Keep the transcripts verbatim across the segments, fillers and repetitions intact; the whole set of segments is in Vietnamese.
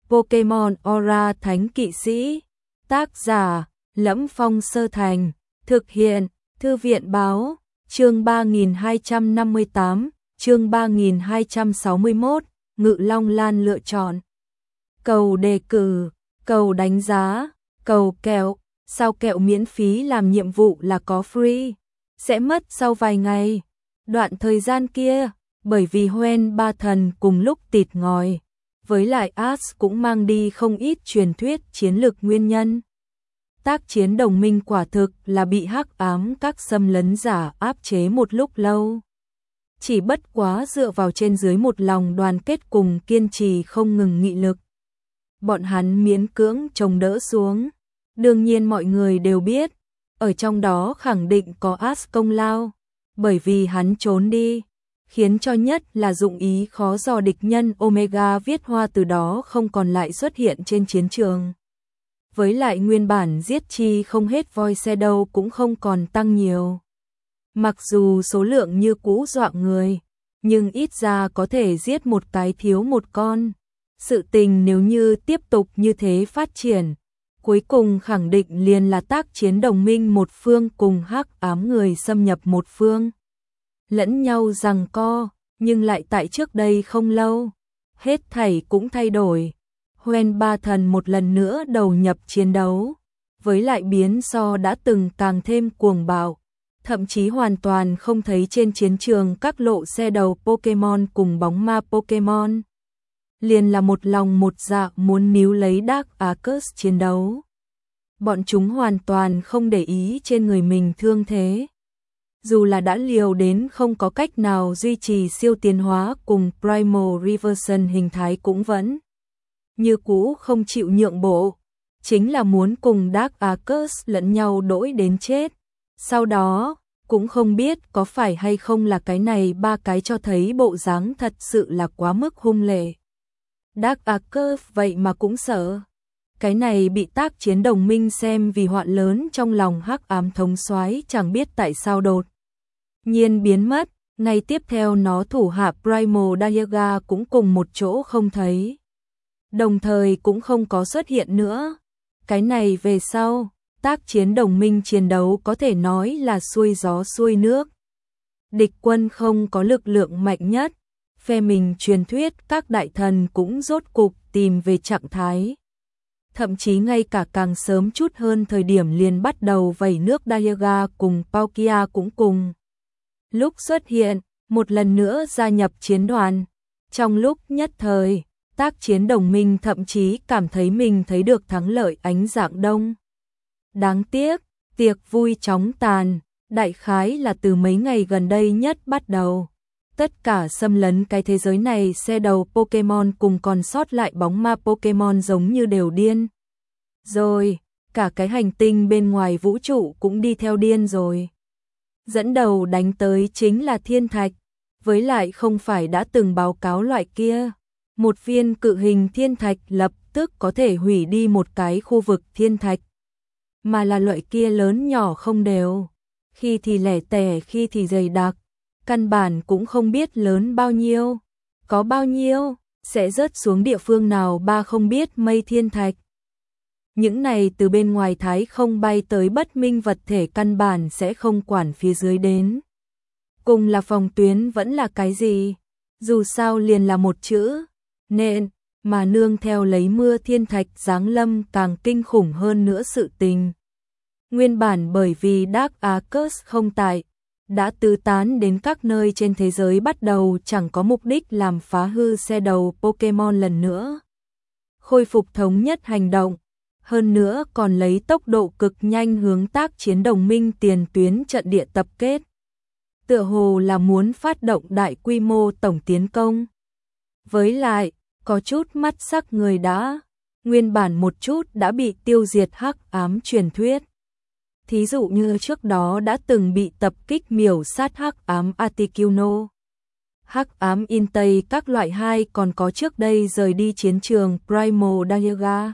Pokemon Aura Thánh Kỵ Sĩ. Tác giả: Lẫm Phong Sơ Thành. Thực hiện: Thư viện báo. Chương ba nghìn hai trăm năm mươi tám, chương ba nghìn hai trăm sáu mươi mốt, Ngự Long Lan lựa chọn. Cầu đề cử, cầu đánh giá, cầu kẹo, sao kẹo miễn phí làm nhiệm vụ là có free, sẽ mất sau vài ngày. Đoạn thời gian kia, bởi vì Hoenn ba thần cùng lúc tịt ngòi, với lại Ash cũng mang đi không ít truyền thuyết chiến lược nguyên nhân. Tác chiến đồng minh quả thực là bị hắc ám các xâm lấn giả áp chế một lúc lâu. Chỉ bất quá dựa vào trên dưới một lòng đoàn kết cùng kiên trì không ngừng nghị lực, bọn hắn miễn cưỡng chống đỡ xuống. Đương nhiên mọi người đều biết, ở trong đó khẳng định có Ash công lao, bởi vì hắn trốn đi, khiến cho nhất là dụng ý khó dò địch nhân Omega viết hoa từ đó không còn lại xuất hiện trên chiến trường. Với lại nguyên bản giết chi không hết voi xe đâu cũng không còn tăng nhiều. Mặc dù số lượng như cũ dọa người, nhưng ít ra có thể giết một cái thiếu một con. Sự tình nếu như tiếp tục như thế phát triển, cuối cùng khẳng định liền là tác chiến đồng minh một phương cùng hắc ám người xâm nhập một phương. Lẫn nhau giằng co, nhưng lại tại trước đây không lâu, hết thảy cũng thay đổi. Hoenn ba thần một lần nữa đầu nhập chiến đấu, với lại biến so đã từng càng thêm cuồng bạo, thậm chí hoàn toàn không thấy trên chiến trường các lộ xe đầu Pokemon cùng bóng ma Pokemon. Liền là một lòng một dạ muốn níu lấy Dark Arceus chiến đấu. Bọn chúng hoàn toàn không để ý trên người mình thương thế. Dù là đã liều đến không có cách nào duy trì siêu tiến hóa cùng Primal Reversion hình thái cũng vẫn như cũ không chịu nhượng bộ, chính là muốn cùng Dark Arceus lẫn nhau đỗi đến chết. Sau đó, cũng không biết có phải hay không là cái này ba cái cho thấy bộ dáng thật sự là quá mức hung lệ. Dark Arceus vậy mà cũng sợ. Cái này bị tác chiến đồng minh xem vì họa lớn trong lòng hắc ám thống soái chẳng biết tại sao đột nhiên biến mất, ngay tiếp theo nó thủ hạ Primal Dialga cũng cùng một chỗ không thấy. Đồng thời cũng không có xuất hiện nữa. Cái này về sau, tác chiến đồng minh chiến đấu có thể nói là xuôi gió xuôi nước. Địch quân không có lực lượng mạnh nhất, phe mình truyền thuyết các đại thần cũng rốt cục tìm về trạng thái. Thậm chí ngay cả càng sớm chút hơn thời điểm liền bắt đầu vẩy nước Dialga cùng Palkia cũng cùng lúc xuất hiện, một lần nữa gia nhập chiến đoàn. Trong lúc nhất thời, tác chiến đồng minh thậm chí cảm thấy mình thấy được thắng lợi ánh dạng đông. Đáng tiếc, tiệc vui chóng tàn, đại khái là từ mấy ngày gần đây nhất bắt đầu. Tất cả xâm lấn cái thế giới này xe đầu Pokemon cùng còn sót lại bóng ma Pokemon giống như đều điên. Rồi, cả cái hành tinh bên ngoài vũ trụ cũng đi theo điên rồi. Dẫn đầu đánh tới chính là thiên thạch, với lại không phải đã từng báo cáo loại kia. Một viên cự hình thiên thạch lập tức có thể hủy đi một cái khu vực thiên thạch, mà là loại kia lớn nhỏ không đều, khi thì lẻ tẻ khi thì dày đặc, căn bản cũng không biết lớn bao nhiêu, có bao nhiêu, sẽ rớt xuống địa phương nào ba không biết mây thiên thạch. Những này từ bên ngoài thái không bay tới bất minh vật thể căn bản sẽ không quản phía dưới đến. Cùng là phòng tuyến vẫn là cái gì? Dù sao liền là một chữ, nên, mà nương theo lấy mưa thiên thạch giáng lâm càng kinh khủng hơn nữa sự tình. Nguyên bản bởi vì Dark Arceus không tại, đã tứ tán đến các nơi trên thế giới bắt đầu chẳng có mục đích làm phá hư xe đầu Pokemon lần nữa. Khôi phục thống nhất hành động, hơn nữa còn lấy tốc độ cực nhanh hướng tác chiến đồng minh tiền tuyến trận địa tập kết. Tựa hồ là muốn phát động đại quy mô tổng tiến công. Với lại, có chút mắt sắc người đã, nguyên bản một chút đã bị tiêu diệt hắc ám truyền thuyết. Thí dụ như trước đó đã từng bị tập kích miểu sát hắc ám Articuno, hắc ám Intei các loại hai còn có trước đây rời đi chiến trường Primal Dialga.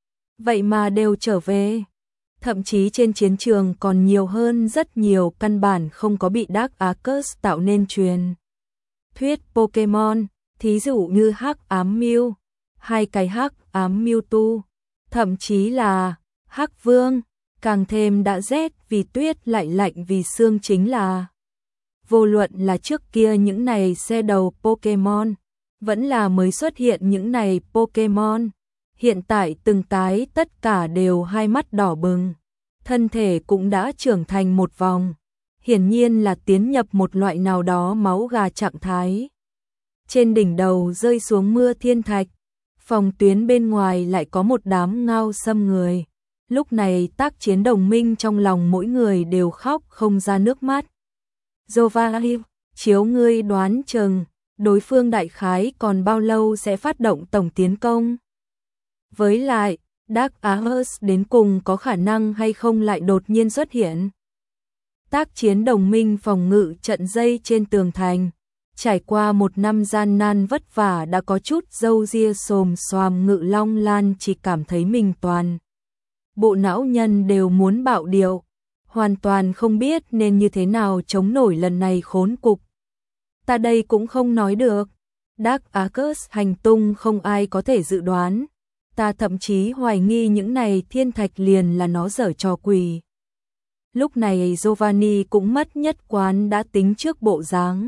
Vậy mà đều trở về. Thậm chí trên chiến trường còn nhiều hơn rất nhiều căn bản không có bị Dark Arceus tạo nên truyền thuyết Pokemon, thí dụ như hắc ám Mew, hai cái hắc ám Mewtwo, thậm chí là hắc vương, càng thêm đã rét vì tuyết lại lạnh vì sương chính là. Vô luận là trước kia những này xe đầu Pokemon, vẫn là mới xuất hiện những này Pokemon, hiện tại từng cái tất cả đều hai mắt đỏ bừng, thân thể cũng đã trưởng thành một vòng, hiển nhiên là tiến nhập một loại nào đó máu gà trạng thái. Trên đỉnh đầu rơi xuống mưa thiên thạch, phòng tuyến bên ngoài lại có một đám ngao xâm người. Lúc này tác chiến đồng minh trong lòng mỗi người đều khóc không ra nước mắt. Giovanni, chiếu ngươi đoán chừng, đối phương đại khái còn bao lâu sẽ phát động tổng tiến công? Với lại, Dark Arceus đến cùng có khả năng hay không lại đột nhiên xuất hiện? Tác chiến đồng minh phòng ngự trận dây trên tường thành, trải qua một năm gian nan vất vả đã có chút râu ria xồm xoàm. Ngự Long Lan chỉ cảm thấy mình toàn bộ não nhân đều muốn bạo điệu, hoàn toàn không biết nên như thế nào chống nổi lần này khốn cục. Ta đây cũng không nói được, Dark Arceus hành tung không ai có thể dự đoán, ta thậm chí hoài nghi những này thiên thạch liền là nó giở trò quỷ. Lúc này Giovanni cũng mất nhất quán đã tính trước bộ dáng,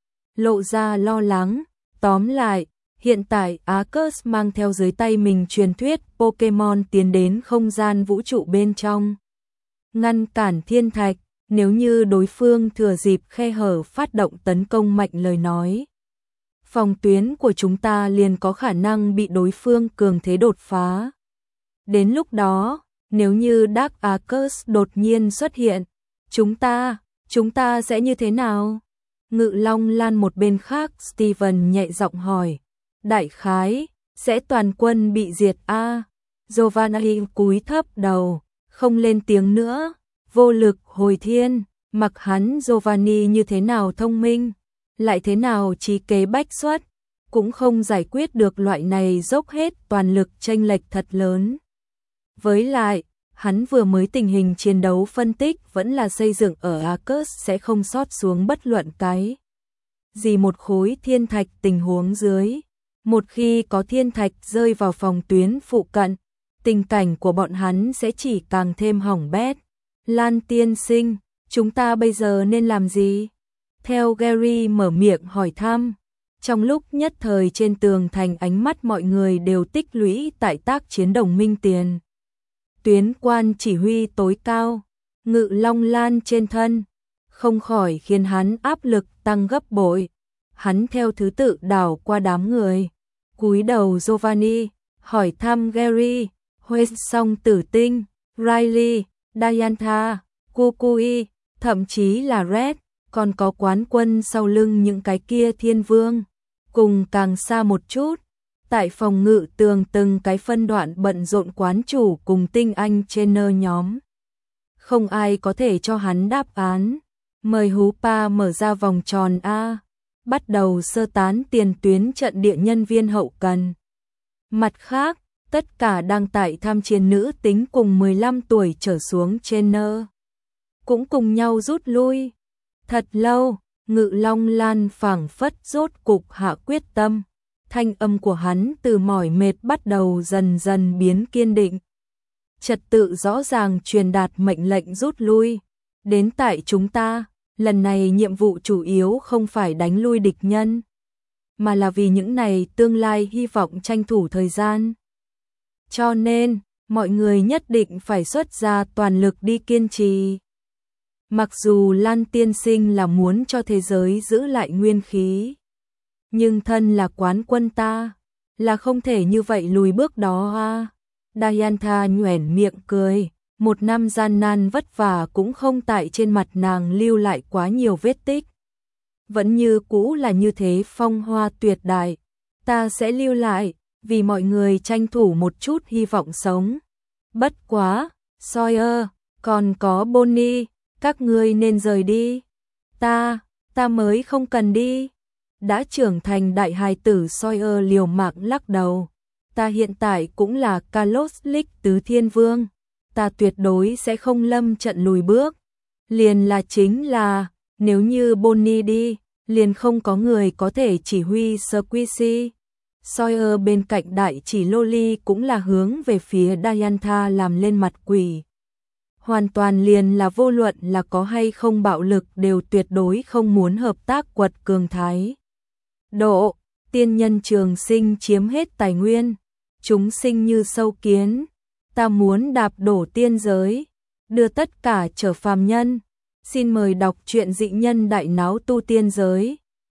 lộ ra lo lắng. Tóm lại, hiện tại Arceus mang theo dưới tay mình truyền thuyết Pokemon tiến đến không gian vũ trụ bên trong, ngăn cản thiên thạch. Nếu như đối phương thừa dịp khe hở phát động tấn công mạnh lời nói, phòng tuyến của chúng ta liền có khả năng bị đối phương cường thế đột phá. Đến lúc đó, nếu như Dark Arceus đột nhiên xuất hiện, chúng ta, chúng ta sẽ như thế nào? Ngự Long Lan một bên khác Steven nhẹ giọng hỏi. Đại khái, sẽ toàn quân bị diệt a. Giovanni cúi thấp đầu, không lên tiếng nữa, vô lực hồi thiên, mặc hắn Giovanni như thế nào thông minh, lại thế nào trí kế bách xuất, cũng không giải quyết được loại này dốc hết toàn lực chênh lệch thật lớn. Với lại, hắn vừa mới tình hình chiến đấu phân tích vẫn là xây dựng ở Arceus sẽ không sót xuống bất luận cái gì một khối thiên thạch tình huống dưới. Một khi có thiên thạch rơi vào phòng tuyến phụ cận, tình cảnh của bọn hắn sẽ chỉ càng thêm hỏng bét. Lan tiên sinh, chúng ta bây giờ nên làm gì? Theo Gary mở miệng hỏi thăm, trong lúc nhất thời trên tường thành ánh mắt mọi người đều tích lũy tại tác chiến đồng minh tiền. Tuyến quan chỉ huy tối cao, Ngự Long Lan trên thân, không khỏi khiến hắn áp lực tăng gấp bội. Hắn theo thứ tự đảo qua đám người, cúi đầu Giovanni, hỏi thăm Gary, Huê Song Tử Tinh, Riley, Diantha, Kukui, thậm chí là Red, còn có quán quân sau lưng những cái kia thiên vương. Cùng càng xa một chút, tại phòng ngự tường từng cái phân đoạn bận rộn quán chủ cùng tinh anh trainer nhóm. Không ai có thể cho hắn đáp án. Mời Hú Pa mở ra vòng tròn A, bắt đầu sơ tán tiền tuyến trận địa nhân viên hậu cần. Mặt khác, tất cả đang tại tham chiến nữ tính cùng mười lăm tuổi trở xuống trainer cũng cùng nhau rút lui. Thật lâu, Ngự Long Lan phảng phất rốt cục hạ quyết tâm. Thanh âm của hắn từ mỏi mệt bắt đầu dần dần biến kiên định. Trật tự rõ ràng truyền đạt mệnh lệnh rút lui. Đến tại chúng ta, lần này nhiệm vụ chủ yếu không phải đánh lui địch nhân, mà là vì những này tương lai hy vọng tranh thủ thời gian. Cho nên, mọi người nhất định phải xuất ra toàn lực đi kiên trì. Mặc dù Lan tiên sinh là muốn cho thế giới giữ lại nguyên khí, nhưng thân là quán quân ta, là không thể như vậy lùi bước đó à. Diantha nhoẻn miệng cười, một năm gian nan vất vả cũng không tại trên mặt nàng lưu lại quá nhiều vết tích. Vẫn như cũ là như thế phong hoa tuyệt đại, ta sẽ lưu lại, vì mọi người tranh thủ một chút hy vọng sống. Bất quá, Sawyer, còn có Bonnie, các ngươi nên rời đi. Ta, ta mới không cần đi. Đã trưởng thành đại hài tử Sawyer liều mạng lắc đầu. Ta hiện tại cũng là Kalos League tứ thiên vương. Ta tuyệt đối sẽ không lâm trận lùi bước. Liền là chính là, nếu như Bonnie đi, liền không có người có thể chỉ huy Squishy. Sawyer bên cạnh đại chỉ Loli cũng là hướng về phía Diantha làm lên mặt quỷ. Hoàn toàn liền là vô luận là có hay không bạo lực đều tuyệt đối không muốn hợp tác quật cường thái. Độ, tiên nhân trường sinh chiếm hết tài nguyên, chúng sinh như sâu kiến, ta muốn đạp đổ tiên giới, đưa tất cả trở phàm nhân. Xin mời đọc truyện dị nhân đại náo tu tiên giới.